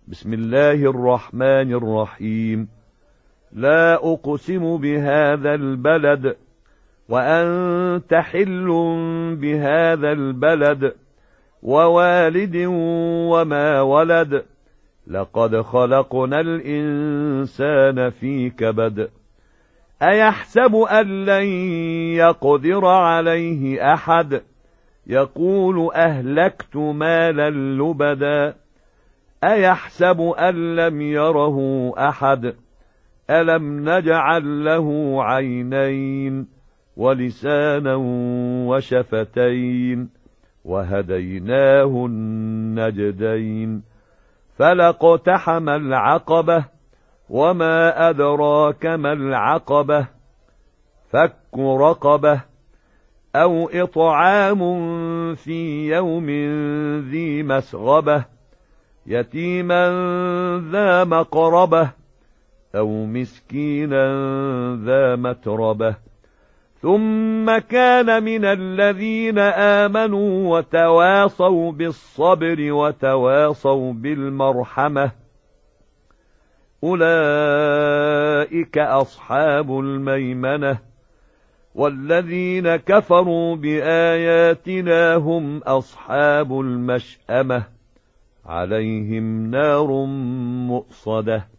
بسم الله الرحمن الرحيم. لا أقسم بهذا البلد وأنت حل بهذا البلد ووالد وما ولد. لقد خلقنا الإنسان في كبد. أيحسب أن لن يقدر عليه أحد؟ يقول أهلكت مالا لبدا. أيحسب أن لم يره أحد؟ ألم نجعل له عينين ولسانا وشفتين وهديناه النجدين. فلاقتحم العقبة وما أدراك ما العقبة. فك رقبة أو إطعام في يوم ذي مسغبة يتيما ذا مقربة أو مسكينا ذا متربة. ثم كان من الذين آمنوا وتواصوا بالصبر وتواصوا بالمرحمة أولئك أصحاب الميمنة. والذين كفروا بآياتنا هم أصحاب المشأمة عليهم نار مؤصدة.